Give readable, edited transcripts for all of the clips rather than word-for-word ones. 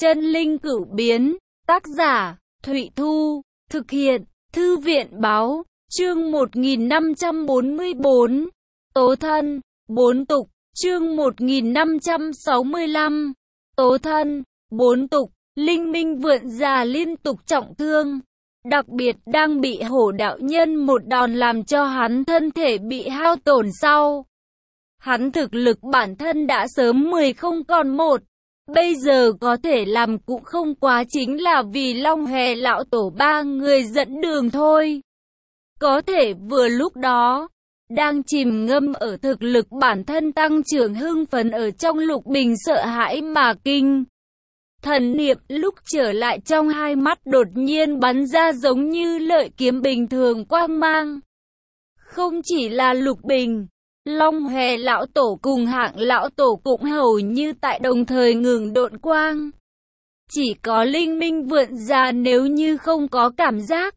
Chân linh cửu biến, tác giả, Thụy Thu, thực hiện, Thư viện báo, chương 1544, Tố thân, 4 tục, chương 1565, Tố thân, 4 tục, Linh Minh Vượn Già liên tục trọng thương, đặc biệt đang bị Hổ đạo nhân một đòn làm cho hắn thân thể bị hao tổn sau. Hắn thực lực bản thân đã sớm 10 không còn 1. Bây giờ có thể làm cũng không quá chính là vì Long Hòe lão tổ ba người dẫn đường thôi. Có thể vừa lúc đó, đang chìm ngâm ở thực lực bản thân tăng trưởng hưng phấn ở trong Lục Bình sợ hãi mà kinh. Thần niệm lúc trở lại trong hai mắt đột nhiên bắn ra giống như lợi kiếm bình thường quang mang. Không chỉ là Lục Bình, Long Hòe lão tổ cùng Hạng lão tổ cũng hầu như tại đồng thời ngừng độn quang. Chỉ có Linh Minh Vượn Già nếu như không có cảm giác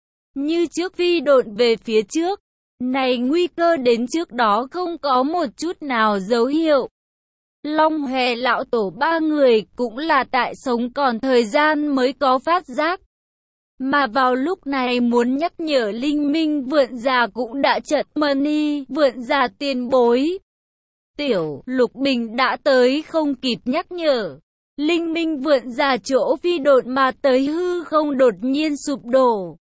như trước phi độn về phía trước, này nguy cơ đến trước đó không có một chút nào dấu hiệu. Long Hòe lão tổ ba người cũng là tại sống còn thời gian mới có phát giác. Mà vào lúc này muốn nhắc nhở Linh Minh Vượn Già cũng đã chợt Mani Vượn Già tiền bối. Tiểu Lục Bình đã tới không kịp nhắc nhở. Linh Minh Vượn Già chỗ phi độn mà tới hư không đột nhiên sụp đổ.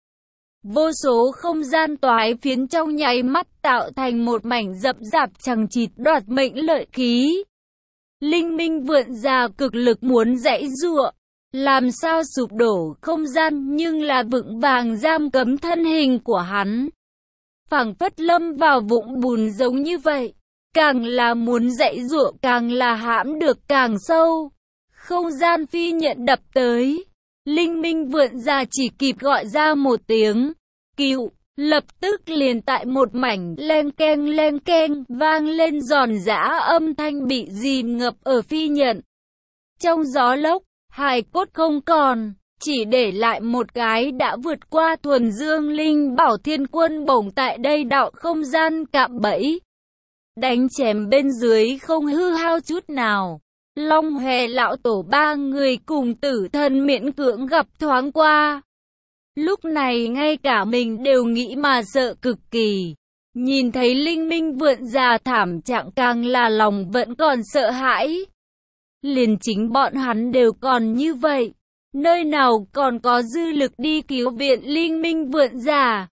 Vô số không gian toái phiến trong nháy mắt tạo thành một mảnh rậm rạp chằng chịt đoạt mệnh lợi khí. Linh Minh Vượn Già cực lực muốn giãy giụa, làm sao sụp đổ không gian nhưng là vững vàng giam cấm thân hình của hắn. Phảng phất lâm vào vũng bùn giống như vậy, càng là muốn giãy giụa càng là hãm được càng sâu. Không gian phi nhận đập tới, Linh Minh Vượn Già chỉ kịp gọi ra một tiếng cứu, lập tức liền tại một mảnh len keng vang lên giòn giã âm thanh bị dìm ngập ở phi nhận. Trong gió lốc, hài cốt không còn, chỉ để lại một cái đã vượt qua thuần dương linh bảo thiên quân bổng tại đây đạo không gian cạm bẫy. Đánh chém bên dưới không hư hao chút nào. Long Hòe lão tổ ba người cùng tử thần miễn cưỡng gặp thoáng qua. Lúc này ngay cả mình đều nghĩ mà sợ cực kỳ. Nhìn thấy Linh Minh Vượn Già thảm trạng càng là lòng vẫn còn sợ hãi. Liền chính bọn hắn đều còn như vậy, nơi nào còn có dư lực đi cứu viện Linh Minh Vượn Già.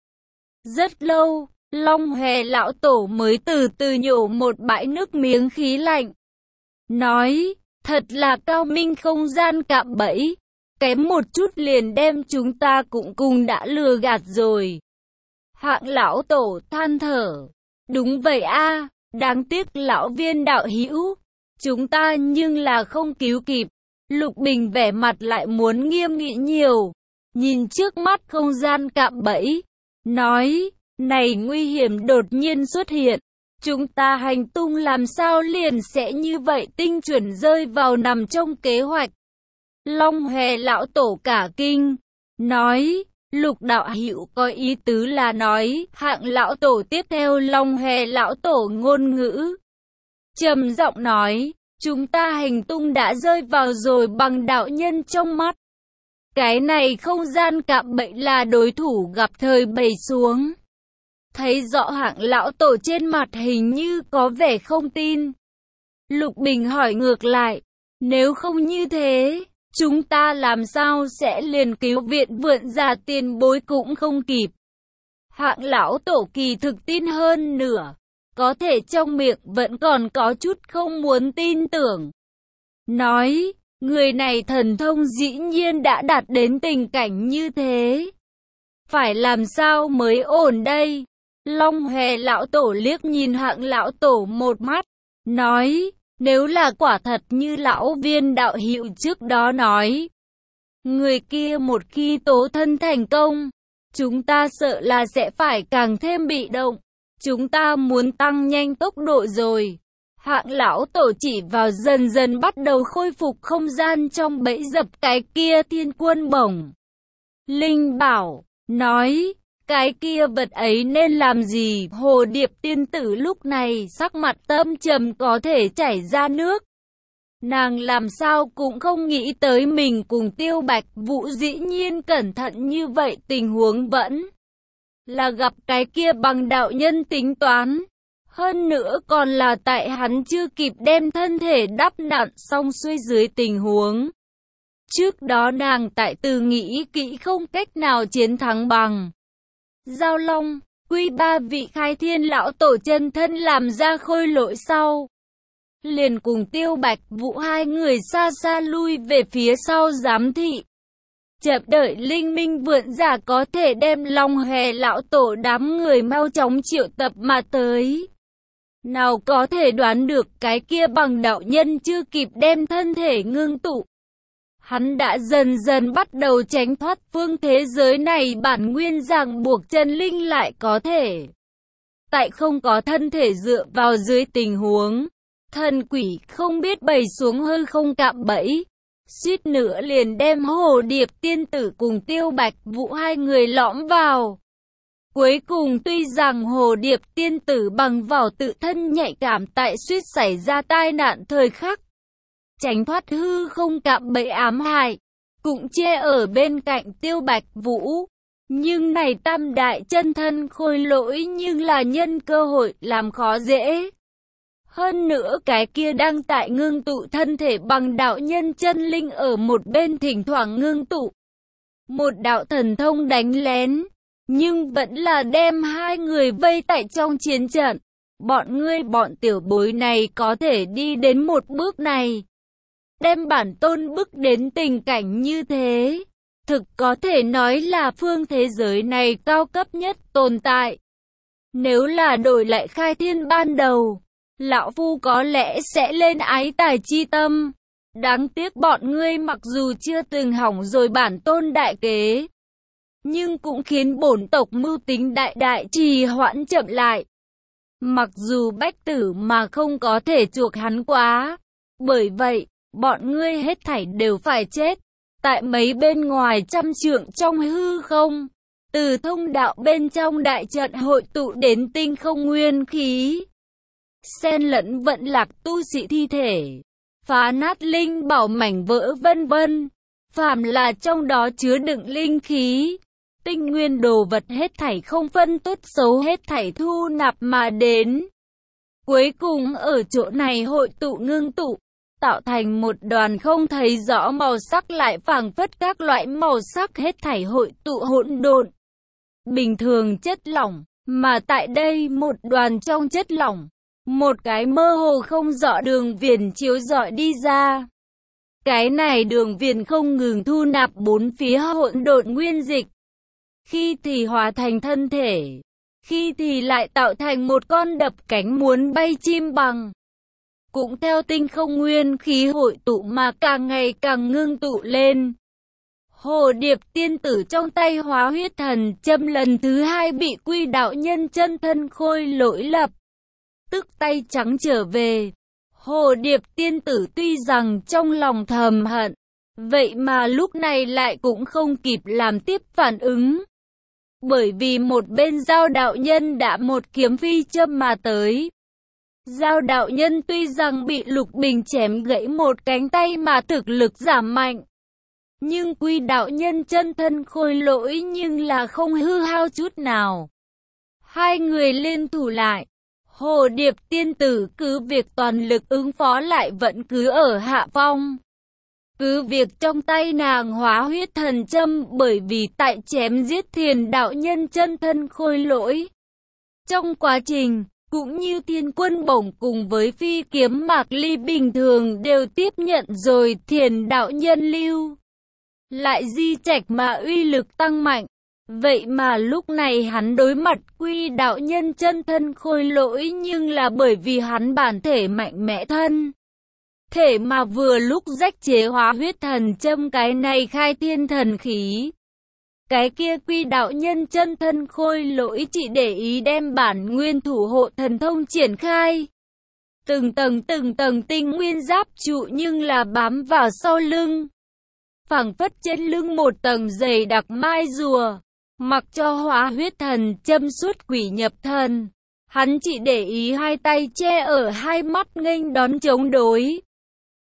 Rất lâu, Long Hòe lão tổ mới từ từ nhổ một bãi nước miếng khí lạnh. Nói, thật là cao minh không gian cạm bẫy, kém một chút liền đem chúng ta cũng cùng đã lừa gạt rồi. Hạng lão tổ than thở, đúng vậy a, đáng tiếc lão viên đạo hữu. Chúng ta nhưng là không cứu kịp. Lục Bình vẻ mặt lại muốn nghiêm nghị nhiều. Nhìn trước mắt không gian cạm bẫy. Nói, này nguy hiểm đột nhiên xuất hiện. Chúng ta hành tung làm sao liền sẽ như vậy tinh chuẩn rơi vào nằm trong kế hoạch. Long Hòe lão tổ cả kinh. Nói, Lục đạo hữu có ý tứ là nói, Hạng lão tổ tiếp theo Long Hòe lão tổ ngôn ngữ. Trầm giọng nói, chúng ta hành tung đã rơi vào rồi bằng đạo nhân trong mắt. Cái này không gian cạm bẫy là đối thủ gặp thời bày xuống. Thấy rõ Hạng lão tổ trên mặt hình như có vẻ không tin. Lục Bình hỏi ngược lại, nếu không như thế, chúng ta làm sao sẽ liền cứu viện Vượn Già tiền bối cũng không kịp. Hạng lão tổ kỳ thực tin hơn nửa. Có thể trong miệng vẫn còn có chút không muốn tin tưởng. Nói, người này thần thông dĩ nhiên đã đạt đến tình cảnh như thế. Phải làm sao mới ổn đây? Long Hòe lão tổ liếc nhìn Hạng lão tổ một mắt. Nói, nếu là quả thật như lão viên đạo hữu trước đó nói. Người kia một khi tố thân thành công, chúng ta sợ là sẽ phải càng thêm bị động. Chúng ta muốn tăng nhanh tốc độ rồi. Hạng lão tổ chỉ vào dần dần bắt đầu khôi phục không gian trong bẫy dập cái kia thiên quân bổng. Linh bảo, nói, cái kia vật ấy nên làm gì? Hồ Điệp tiên tử lúc này sắc mặt tâm trầm có thể chảy ra nước. Nàng làm sao cũng không nghĩ tới mình cùng Tiêu Bạch Vũ dĩ nhiên cẩn thận như vậy, tình huống vẫn là gặp cái kia bằng đạo nhân tính toán. Hơn nữa còn là tại hắn chưa kịp đem thân thể đắp nặn xong xuôi dưới tình huống. Trước đó nàng tại từ nghĩ kỹ không cách nào chiến thắng bằng Giao Long, quy ba vị khai thiên lão tổ chân thân làm ra khôi lỗi sau. Liền cùng Tiêu Bạch Vũ hai người xa xa lui về phía sau giám thị. Chậm đợi linh minh vượn giả có thể đem Long Hề lão tổ đám người mau chóng triệu tập mà tới. Nào có thể đoán được cái kia bằng đạo nhân chưa kịp đem thân thể ngưng tụ. Hắn đã dần dần bắt đầu tránh thoát phương thế giới này bản nguyên ràng buộc chân linh lại có thể. Tại không có thân thể dựa vào dưới tình huống, thần quỷ không biết bày xuống hư không cạm bẫy. Suýt nữa liền đem Hồ Điệp tiên tử cùng Tiêu Bạch Vũ hai người lõm vào. Cuối cùng tuy rằng Hồ Điệp tiên tử bằng vào tự thân nhạy cảm tại suýt xảy ra tai nạn thời khắc, tránh thoát hư không cạm bẫy ám hại, cũng che ở bên cạnh Tiêu Bạch Vũ. Nhưng này tam đại chân thân khôi lỗi nhưng là nhân cơ hội làm khó dễ. Hơn nữa cái kia đang tại ngưng tụ thân thể bằng đạo nhân chân linh ở một bên thỉnh thoảng ngưng tụ một đạo thần thông đánh lén, nhưng vẫn là đem hai người vây tại trong chiến trận. Bọn tiểu bối này có thể đi đến một bước này, đem bản tôn bức đến tình cảnh như thế, thực có thể nói là phương thế giới này cao cấp nhất tồn tại. Nếu là đổi lại khai thiên ban đầu, lão phu có lẽ sẽ lên ái tài chi tâm. Đáng tiếc bọn ngươi mặc dù chưa từng hỏng rồi bản tôn đại kế, nhưng cũng khiến bổn tộc mưu tính đại trì hoãn chậm lại. Mặc dù bách tử mà không có thể chuộc hắn quá, bởi vậy, bọn ngươi hết thảy đều phải chết. Tại mấy bên ngoài trăm trượng trong hư không, từ thông đạo bên trong đại trận hội tụ đến tinh không nguyên khí, xen lẫn vận lạc tu sĩ thi thể, phá nát linh bảo mảnh vỡ vân vân. Phàm là trong đó chứa đựng linh khí, tinh nguyên đồ vật hết thảy không phân tốt xấu hết thảy thu nạp mà đến. Cuối cùng ở chỗ này hội tụ ngưng tụ, tạo thành một đoàn không thấy rõ màu sắc lại phảng phất các loại màu sắc hết thảy hội tụ hỗn độn. Bình thường chất lỏng, mà tại đây một đoàn trong chất lỏng, một cái mơ hồ không rõ đường viền chiếu rọi đi ra. Cái này đường viền không ngừng thu nạp bốn phía hỗn độn nguyên dịch. Khi thì hóa thành thân thể, khi thì lại tạo thành một con đập cánh muốn bay chim bằng. Cũng theo tinh không nguyên khí hội tụ mà càng ngày càng ngưng tụ lên. Hồ Điệp tiên tử trong tay hóa huyết thần châm lần thứ hai bị quy đạo nhân chân thân khôi lỗi lập tức tay trắng trở về. Hồ Điệp tiên tử tuy rằng trong lòng thầm hận, vậy mà lúc này lại cũng không kịp làm tiếp phản ứng. Bởi vì một bên Giao đạo nhân đã một kiếm phi châm mà tới. Giao đạo nhân tuy rằng bị Lục Bình chém gãy một cánh tay mà thực lực giảm mạnh, nhưng quy đạo nhân chân thân khôi lỗi nhưng là không hư hao chút nào. Hai người liên thủ lại, Hồ Điệp tiên tử cứ việc toàn lực ứng phó lại vẫn cứ ở hạ phong. Cứ việc trong tay nàng hóa huyết thần châm bởi vì tại chém giết Thiền đạo nhân chân thân khôi lỗi. Trong quá trình, cũng như Thiên Quân Bổng cùng với phi kiếm Mạc Ly bình thường đều tiếp nhận rồi Thiền đạo nhân lưu lại di trạch mà uy lực tăng mạnh. Vậy mà lúc này hắn đối mặt quy đạo nhân chân thân khôi lỗi nhưng là bởi vì hắn bản thể mạnh mẽ thân thể mà vừa lúc rách chế hóa huyết thần châm cái này khai thiên thần khí. Cái kia quy đạo nhân chân thân khôi lỗi chỉ để ý đem bản nguyên thủ hộ thần thông triển khai. Từng tầng tinh nguyên giáp trụ nhưng là bám vào sau lưng. Phảng phất trên lưng một tầng dày đặc mai rùa. Mặc cho hóa huyết thần châm suốt quỷ nhập thần. Hắn chỉ để ý hai tay che ở hai mắt nghênh đón chống đối.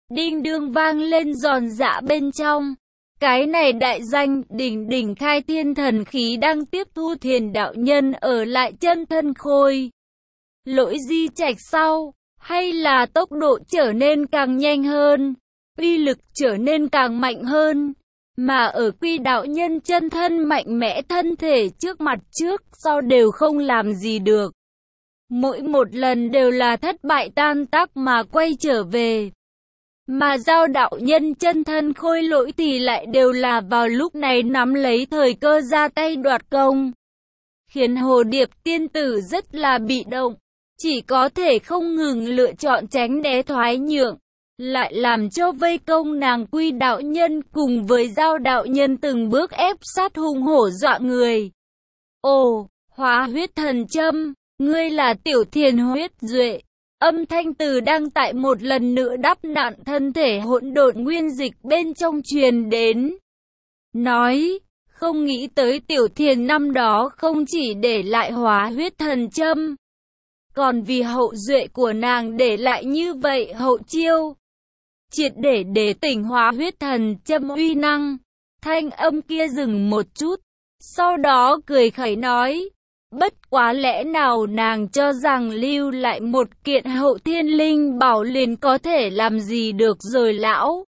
đinh đương vang lên giòn giã bên trong. Cái này đại danh đỉnh đỉnh khai thiên thần khí đang tiếp thu Thiền đạo nhân ở lại chân thân khôi lỗi di trạch sau, hay là tốc độ trở nên càng nhanh hơn, uy lực trở nên càng mạnh hơn, mà ở quy đạo nhân chân thân mạnh mẽ thân thể trước mặt trước sau đều không làm gì được. Mỗi một lần đều là thất bại tan tác mà quay trở về. Mà Giao đạo nhân chân thân khôi lỗi thì lại đều là vào lúc này nắm lấy thời cơ ra tay đoạt công, khiến Hồ Điệp tiên tử rất là bị động, chỉ có thể không ngừng lựa chọn tránh né thoái nhượng, lại làm cho vây công nàng quy đạo nhân cùng với Giao đạo nhân từng bước ép sát hung hổ dọa người. Ồ, hóa huyết thần châm, ngươi là Tiểu Thiền huyết duệ. Âm thanh từ đang tại một lần nữa đắp nặn thân thể hỗn độn nguyên dịch bên trong truyền đến. Nói, không nghĩ tới Tiểu Thiền năm đó không chỉ để lại hóa huyết thần châm, còn vì hậu duệ của nàng để lại như vậy hậu chiêu, triệt để tỉnh hóa huyết thần châm uy năng. Thanh âm kia dừng một chút, sau đó cười khẩy nói, bất quá lẽ nào nàng cho rằng lưu lại một kiện hậu thiên linh bảo liền có thể làm gì được rồi lão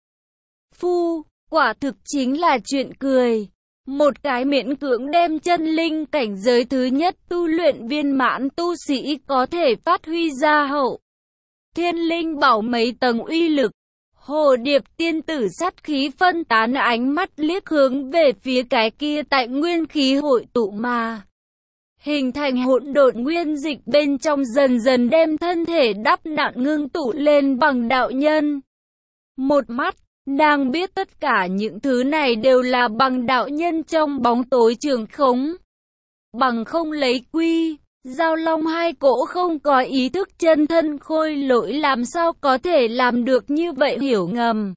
phu, quả thực chính là chuyện cười. Một cái miễn cưỡng đem chân linh cảnh giới thứ nhất tu luyện viên mãn tu sĩ có thể phát huy ra hậu thiên linh bảo mấy tầng uy lực. Hồ Điệp tiên tử sát khí phân tán, ánh mắt liếc hướng về phía cái kia tại nguyên khí hội tụ mà hình thành hỗn độn nguyên dịch bên trong, dần dần đem thân thể đắp nặn ngưng tụ lên bằng đạo nhân. Một mắt, nàng biết tất cả những thứ này đều là bằng đạo nhân trong bóng tối trường khống. Bằng không lấy quy, Giao Long hai cỗ không có ý thức chân thân khôi lỗi làm sao có thể làm được như vậy, hiểu ngầm,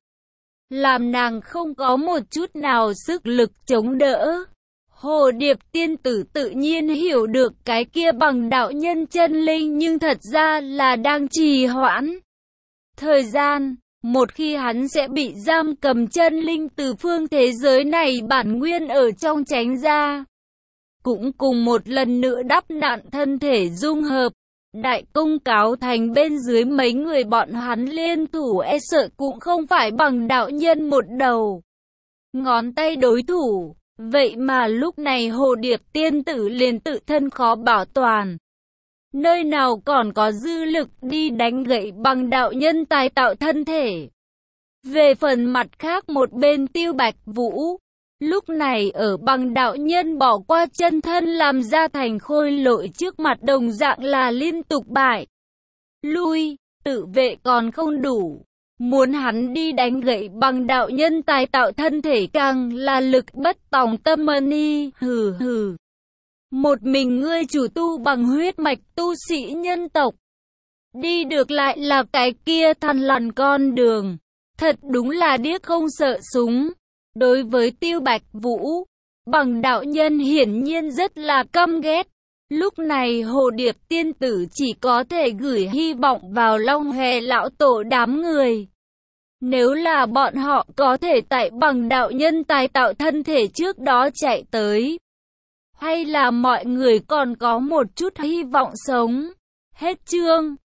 làm nàng không có một chút nào sức lực chống đỡ. Hồ Điệp tiên tử tự nhiên hiểu được cái kia bằng đạo nhân chân linh nhưng thật ra là đang trì hoãn thời gian. Một khi hắn sẽ bị giam cầm chân linh từ phương thế giới này bản nguyên ở trong tránh ra, cũng cùng một lần nữa đắp nặn thân thể dung hợp. Đại công cáo thành bên dưới mấy người bọn hắn liên thủ e sợ cũng không phải bằng đạo nhân một đầu ngón tay đối thủ. Vậy mà lúc này Hồ Điệp tiên tử liền tự thân khó bảo toàn, nơi nào còn có dư lực đi đánh gậy bằng đạo nhân tài tạo thân thể. Về phần mặt khác một bên Tiêu Bạch Vũ, lúc này ở bằng đạo nhân bỏ qua chân thân làm ra thành khôi lỗi trước mặt đồng dạng là liên tục bại lui, tự vệ còn không đủ. Muốn hắn đi đánh gậy bằng đạo nhân tài tạo thân thể càng là lực bất tòng tâm ni, hừ hừ. Một mình ngươi chủ tu bằng huyết mạch tu sĩ nhân tộc, đi được lại là cái kia thằn lằn con đường, thật đúng là điếc không sợ súng. Đối với Tiêu Bạch Vũ, bằng đạo nhân hiển nhiên rất là căm ghét. Lúc này Hồ Điệp tiên tử chỉ có thể gửi hy vọng vào Long Hề lão tổ đám người. Nếu là bọn họ có thể tại bằng đạo nhân tài tạo thân thể trước đó chạy tới, hay là mọi người còn có một chút hy vọng sống. Hết chương.